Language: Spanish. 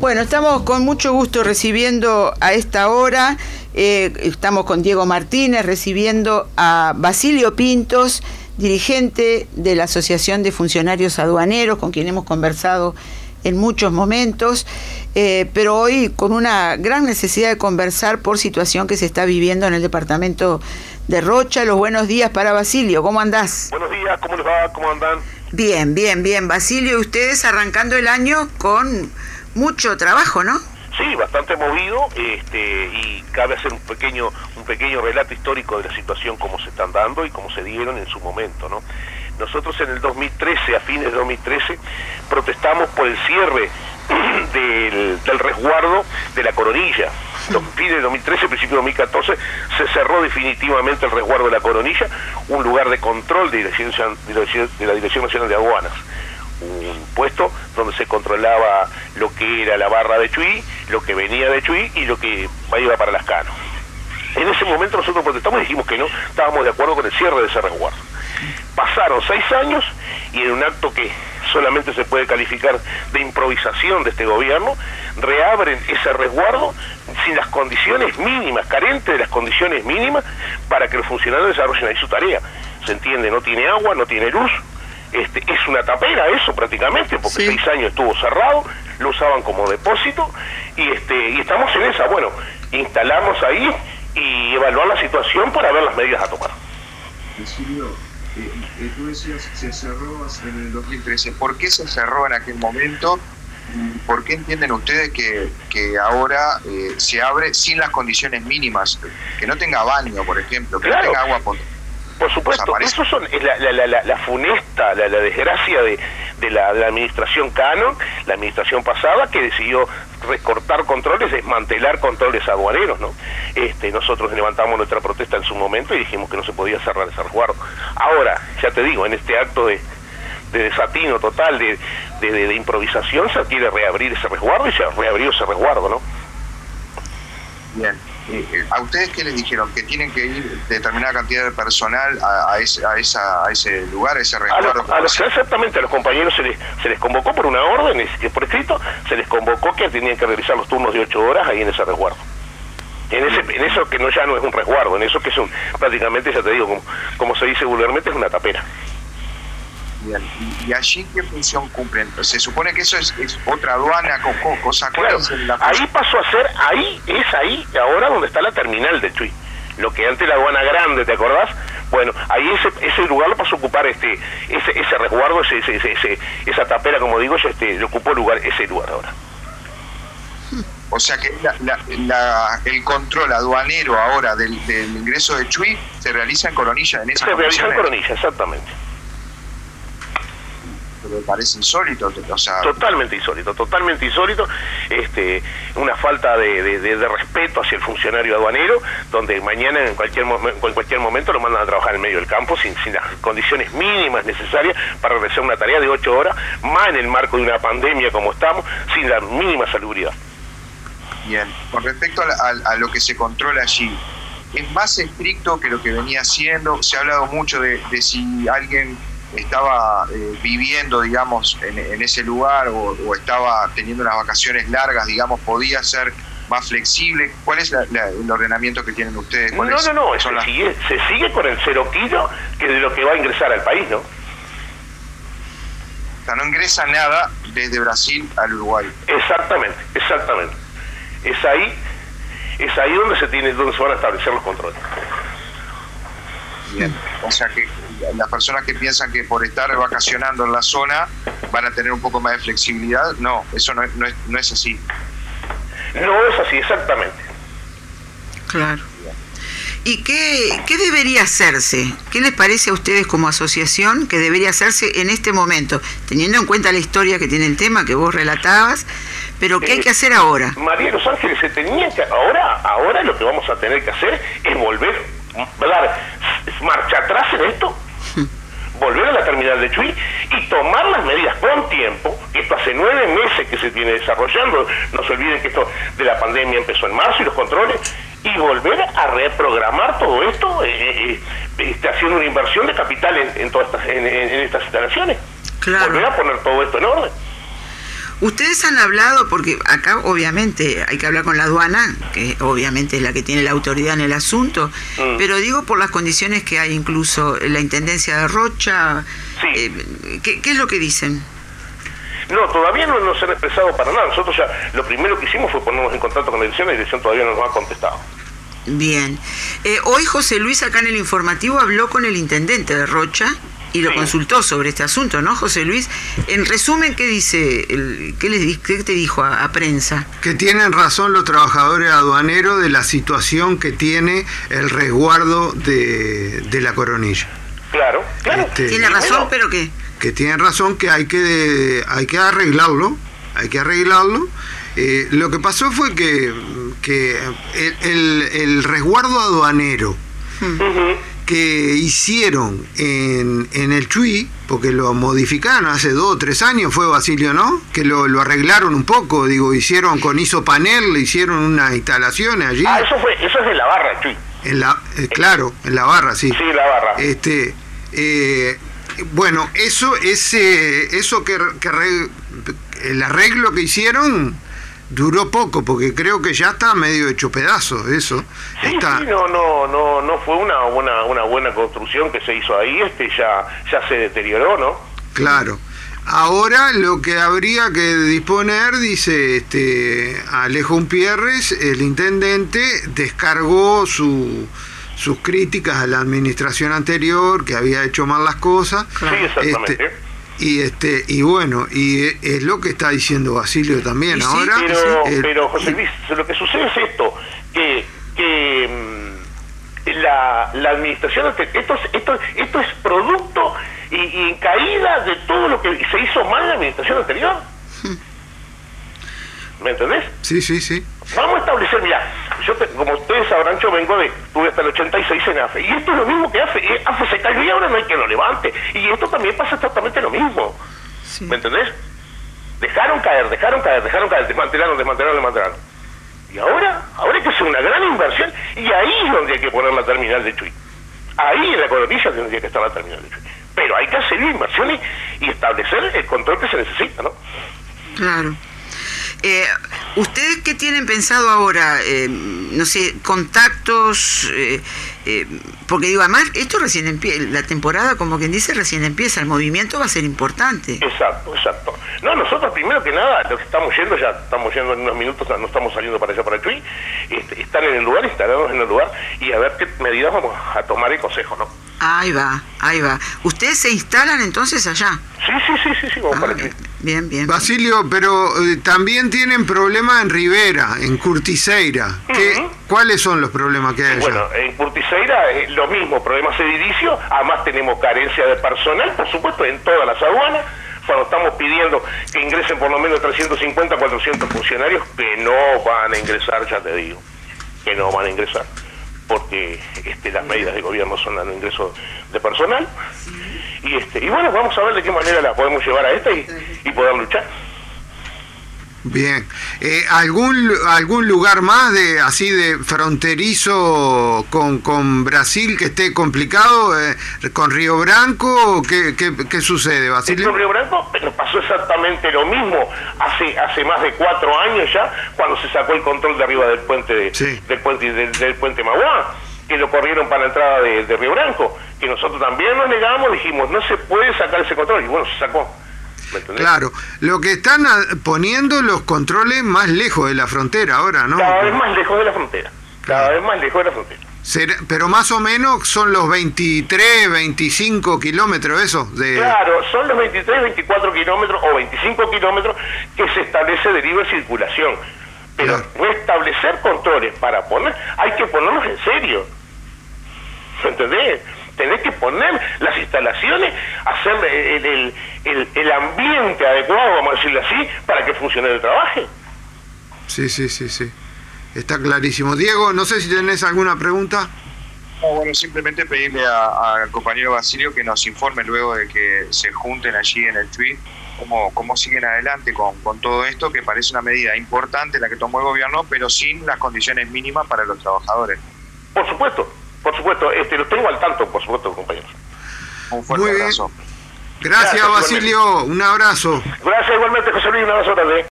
Bueno, estamos con mucho gusto recibiendo a esta hora, estamos con Diego Martínez, recibiendo a Basilio Pintos, dirigente de la Asociación de Funcionarios Aduaneros, con quien hemos conversado en muchos momentos, pero hoy con una gran necesidad de conversar por situación que se está viviendo en el departamento de Rocha. Los buenos días para Basilio, ¿cómo andás? Buenos días, ¿cómo les va? ¿Cómo andan? Bien, bien, bien. Basilio, ustedes arrancando el año con mucho trabajo, ¿no? Sí, bastante movido, y cabe hacer un pequeño relato histórico de la situación, cómo se están dando y cómo se dieron en su momento, ¿no? Nosotros en el 2013, a fines de 2013, protestamos por el cierre del resguardo de la Coronilla. Los fines de 2013, principio de 2014, se cerró definitivamente el resguardo de la Coronilla, un lugar de control de la Dirección Nacional de Aduanas. Un puesto donde se controlaba lo que era la barra de Chuy, lo que venía de Chuy y lo que iba para Las Cano. En ese momento nosotros protestamos y dijimos que no estábamos de acuerdo con el cierre de ese resguardo. Pasaron 6 años y en un acto que solamente se puede calificar de improvisación de este gobierno, reabren ese resguardo sin las condiciones mínimas, carente de las condiciones mínimas para que los funcionarios desarrollen ahí su tarea. ¿Se entiende? No tiene agua, no tiene luz. Es una tapera eso prácticamente, porque 6 años estuvo cerrado, lo usaban como depósito, y estamos en esa, bueno, instalarnos ahí y evaluar la situación para ver las medidas a tomar. Tú decías, se cerró en el 2013. ¿Por qué se cerró en aquel momento? ¿Por qué entienden ustedes que ahora se abre sin las condiciones mínimas? Que no tenga baño, por ejemplo, que no tenga agua potable. Por supuesto, eso es la funesta, la desgracia de la administración Cano, la administración pasada, que decidió recortar controles, desmantelar controles aduaneros, ¿no? Nosotros levantamos nuestra protesta en su momento y dijimos que no se podía cerrar ese resguardo. Ahora, ya te digo, en este acto de desatino total, de improvisación, se quiere reabrir ese resguardo y se reabrió ese resguardo, ¿no? Bien. ¿A ustedes qué les dijeron? ¿Que tienen que ir determinada cantidad de personal a ese lugar, a ese resguardo? Exactamente, a los compañeros se les convocó por una orden, por escrito, se les convocó que tenían que realizar los turnos de 8 horas ahí en ese resguardo. En eso que ya no es un resguardo, en eso que es prácticamente, ya te digo, como se dice vulgarmente, es una tapera. Bien. ¿Y allí qué función cumplen? Se supone que eso es otra aduana, cosa. Claro, ahí pasó a ser, ahí ahora donde está la terminal de Chuy. Lo que antes la aduana grande, ¿te acordás? Bueno, ahí ese lugar lo pasó a ocupar ese resguardo, esa tapera, como digo, le ocupó ese lugar ahora. O sea que el control aduanero ahora del ingreso de Chuy se realiza en Coronilla, en esa Se realiza en Coronilla, exactamente. Me parece insólito, o sea... Totalmente insólito, una falta de respeto hacia el funcionario aduanero, donde mañana en cualquier momento lo mandan a trabajar en medio del campo sin las condiciones mínimas necesarias para realizar una tarea de 8 horas, más en el marco de una pandemia como estamos, sin la mínima salubridad. Bien, con respecto a lo que se controla allí, ¿es más estricto que lo que venía siendo? Se ha hablado mucho de si alguien estaba viviendo, digamos, en ese lugar o estaba teniendo unas vacaciones largas, digamos, podía ser más flexible. ¿Cuál es el ordenamiento que tienen ustedes? No, se sigue con el 0 kilo, que es de lo que va a ingresar al país, ¿no? O sea, no ingresa nada desde Brasil al Uruguay. Exactamente. Es ahí donde se van a establecer los controles. Bien, o sea que las personas que piensan que por estar vacacionando en la zona van a tener un poco más de flexibilidad, no, eso no es así. No es así, exactamente. Claro. ¿Y qué debería hacerse? ¿Qué les parece a ustedes como asociación que debería hacerse en este momento? Teniendo en cuenta la historia que tiene el tema, que vos relatabas, pero ¿qué hay que hacer ahora? María Los Ángeles, ahora lo que vamos a tener que hacer es volver, dar marcha atrás en esto, volver a la terminal de Chuy y tomar las medidas con tiempo, que esto hace 9 meses que se viene desarrollando, no se olviden que esto de la pandemia empezó en marzo y los controles, y volver a reprogramar todo esto, haciendo una inversión de capital en todas estas instalaciones. Claro. Volver a poner todo esto en orden. Ustedes han hablado, porque acá obviamente hay que hablar con la aduana, que obviamente es la que tiene la autoridad en el asunto, pero digo por las condiciones que hay incluso en la Intendencia de Rocha, sí. ¿Qué es lo que dicen? No, todavía no nos han expresado para nada. Nosotros ya lo primero que hicimos fue ponernos en contacto con la dirección todavía no nos ha contestado. Bien. Hoy José Luis acá en el informativo habló con el intendente de Rocha y lo consultó sobre este asunto, ¿no, José Luis? En resumen, ¿qué dice? ¿Qué te dijo a prensa? Que tienen razón los trabajadores aduaneros de la situación que tiene el resguardo de la Coronilla. Claro. Tiene razón, pero ¿qué? Que tienen razón, que hay que arreglarlo. Lo que pasó fue que el resguardo aduanero que hicieron en el Chuy, porque lo modificaron hace 2 o 3 años, fue Basilio, ¿no? Que lo arreglaron un poco, hicieron con isopanel, le hicieron unas instalaciones allí. Eso es de la barra, Chuy. Claro, en la barra, sí. Sí, la barra. Bueno, el arreglo que hicieron duró poco, porque creo que ya está medio hecho pedazos eso. Sí, no fue una buena construcción que se hizo ahí, ya se deterioró, ¿no? Claro. Ahora lo que habría que disponer, dice Alejo Umpierres, el intendente, descargó sus críticas a la administración anterior, que había hecho mal las cosas. Sí, exactamente. Y bueno, y es lo que está diciendo Basilio también ahora. Pero José Luis, lo que sucede es esto, que la administración, esto es producto y caída de todo lo que se hizo mal en la administración anterior. ¿Me entendés? Sí. Vamos a establecer, mira, como ustedes sabrán, tuve hasta el 86 en AFE, y esto es lo mismo que AFE. AFE se cayó y ahora no hay que lo levante, y esto también pasa exactamente lo mismo. Sí. ¿Me entendés? Dejaron caer, desmantelaron. Y ahora hay que hacer una gran inversión, y ahí es donde hay que poner la terminal de Chuy. Ahí en la Coronilla tendría que estar la terminal de Chuy. Pero hay que hacer inversiones y establecer el control que se necesita, ¿no? Claro. ¿Ustedes qué tienen pensado ahora? No sé, contactos, porque además esto recién empieza, la temporada, como quien dice, recién empieza, el movimiento va a ser importante. Exacto. No, nosotros primero que nada, lo que estamos yendo en unos minutos, no estamos saliendo para allá, para el Chuy, están en el lugar, instalados en el lugar, y a ver qué medidas vamos a tomar el consejo, ¿no? Ahí va. ¿Ustedes se instalan entonces allá? Sí, vamos para el Chuy. Bien. Basilio, pero también tienen problemas en Rivera, en Curticeira. ¿Cuáles son los problemas que hay allá? Bueno, en Curticeira lo mismo, problemas edilicios, además tenemos carencia de personal, por supuesto, en todas las aduanas, cuando estamos pidiendo que ingresen por lo menos 350, 400 funcionarios, que no van a ingresar, ya te digo, que no van a ingresar, porque las medidas de gobierno son el ingreso de personal. Y bueno, vamos a ver de qué manera la podemos llevar a y poder luchar. Bien. ¿Algún lugar más así de fronterizo con Brasil que esté complicado? ¿Con Río Branco? ¿Qué sucede, Basilio? Con Río Branco nos pasó exactamente lo mismo hace más de 4 años ya, cuando se sacó el control de arriba del puente del puente Mauá, que lo corrieron para la entrada de Río Branco, que nosotros también nos negamos, dijimos, no se puede sacar ese control, y bueno, se sacó. Claro, lo que están poniendo los controles más lejos de la frontera ahora, ¿no? Cada vez más lejos de la frontera, Pero más o menos son los 23, 25 kilómetros esos Claro, son los 23, 24 kilómetros o 25 kilómetros que se establece de libre circulación. Pero no establecer controles para hay que ponernos en serio. ¿Me entendés? Tenés que poner las instalaciones, hacer el ambiente adecuado, vamos a decirlo así, para que funcione el trabajo. Sí. Está clarísimo. Diego, no sé si tenés alguna pregunta. No, bueno, simplemente pedirle al compañero Basilio que nos informe luego de que se junten allí en el Chuy cómo siguen adelante con todo esto, que parece una medida importante la que tomó el gobierno, pero sin las condiciones mínimas para los trabajadores. Por supuesto, los tengo al tanto, por supuesto, compañeros. Un fuerte abrazo. Gracias, Basilio, un abrazo. Gracias igualmente, José Luis, un abrazo también.